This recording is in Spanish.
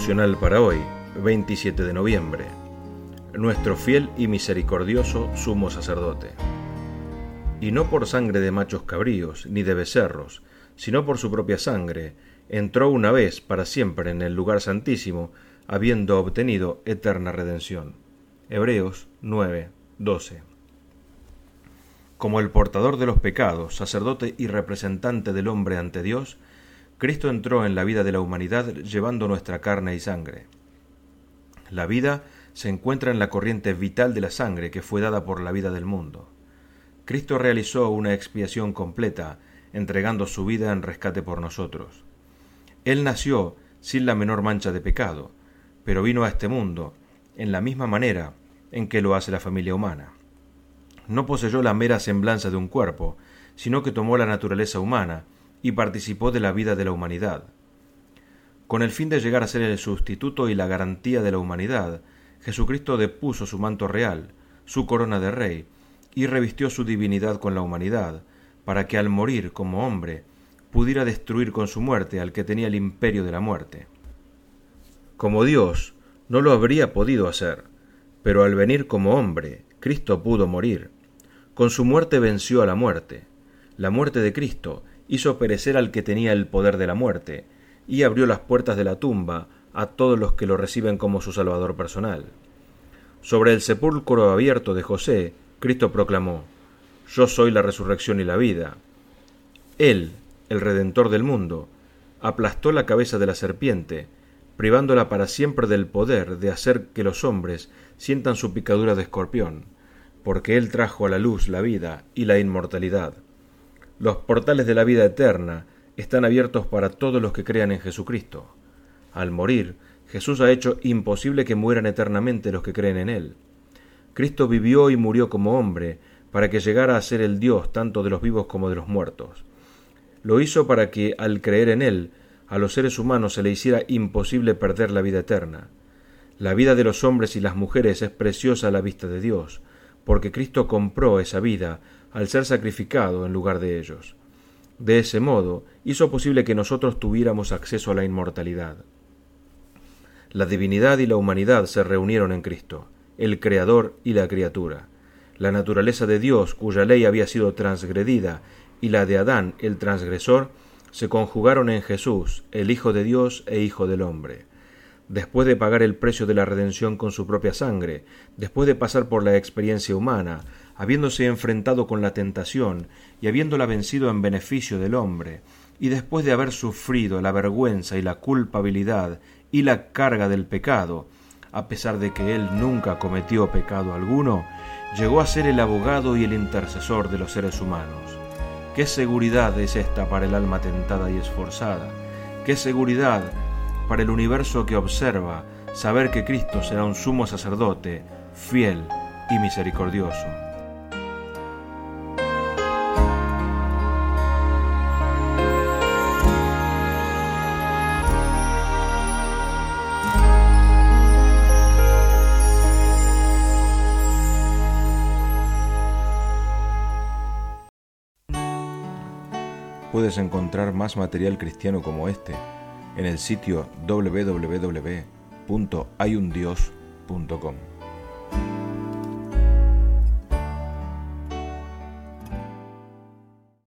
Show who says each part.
Speaker 1: Devocional para hoy, 27 de noviembre. Nuestro fiel y misericordioso sumo sacerdote. Y no por sangre de machos cabríos, ni de becerros, sino por su propia sangre, entró una vez para siempre en el lugar santísimo, habiendo obtenido eterna redención. Hebreos 9:12. Como el portador de los pecados, sacerdote y representante del hombre ante Dios, Cristo entró en la vida de la humanidad llevando nuestra carne y sangre. La vida se encuentra en la corriente vital de la sangre que fue dada por la vida del mundo. Cristo realizó una expiación completa, entregando su vida en rescate por nosotros. Él nació sin la menor mancha de pecado, pero vino a este mundo en la misma manera en que lo hace la familia humana. No poseyó la mera semblanza de un cuerpo, sino que tomó la naturaleza humana y participó de la vida de la humanidad. Con el fin de llegar a ser el sustituto y la garantía de la humanidad, Jesucristo depuso su manto real, su corona de rey, y revistió su divinidad con la humanidad, para que al morir como hombre, pudiera destruir con su muerte al que tenía el imperio de la muerte. Como Dios, no lo habría podido hacer, pero al venir como hombre, Cristo pudo morir. Con su muerte venció a la muerte. La muerte de Cristo hizo perecer al que tenía el poder de la muerte, y abrió las puertas de la tumba a todos los que lo reciben como su Salvador personal. Sobre el sepulcro abierto de José, Cristo proclamó: «Yo soy la resurrección y la vida». Él, el Redentor del mundo, aplastó la cabeza de la serpiente, privándola para siempre del poder de hacer que los hombres sientan su picadura de escorpión, porque Él trajo a la luz la vida y la inmortalidad. Los portales de la vida eterna están abiertos para todos los que crean en Jesucristo. Al morir, Jesús ha hecho imposible que mueran eternamente los que creen en Él. Cristo vivió y murió como hombre para que llegara a ser el Dios tanto de los vivos como de los muertos. Lo hizo para que, al creer en Él, a los seres humanos se le hiciera imposible perder la vida eterna. La vida de los hombres y las mujeres es preciosa a la vista de Dios, porque Cristo compró esa vida al ser sacrificado en lugar de ellos. De ese modo, hizo posible que nosotros tuviéramos acceso a la inmortalidad. La divinidad y la humanidad se reunieron en Cristo, el Creador y la criatura. La naturaleza de Dios, cuya ley había sido transgredida, y la de Adán, el transgresor, se conjugaron en Jesús, el Hijo de Dios e Hijo del hombre. Después de pagar el precio de la redención con su propia sangre, después de pasar por la experiencia humana, habiéndose enfrentado con la tentación y habiéndola vencido en beneficio del hombre, y después de haber sufrido la vergüenza y la culpabilidad y la carga del pecado, a pesar de que Él nunca cometió pecado alguno, llegó a ser el abogado y el intercesor de los seres humanos. ¿Qué seguridad es esta para el alma tentada y esforzada? ¿Qué seguridad para el universo que observa saber que Cristo será un sumo sacerdote, fiel y misericordioso? Puedes encontrar más material cristiano como este en el sitio www.hayundios.com.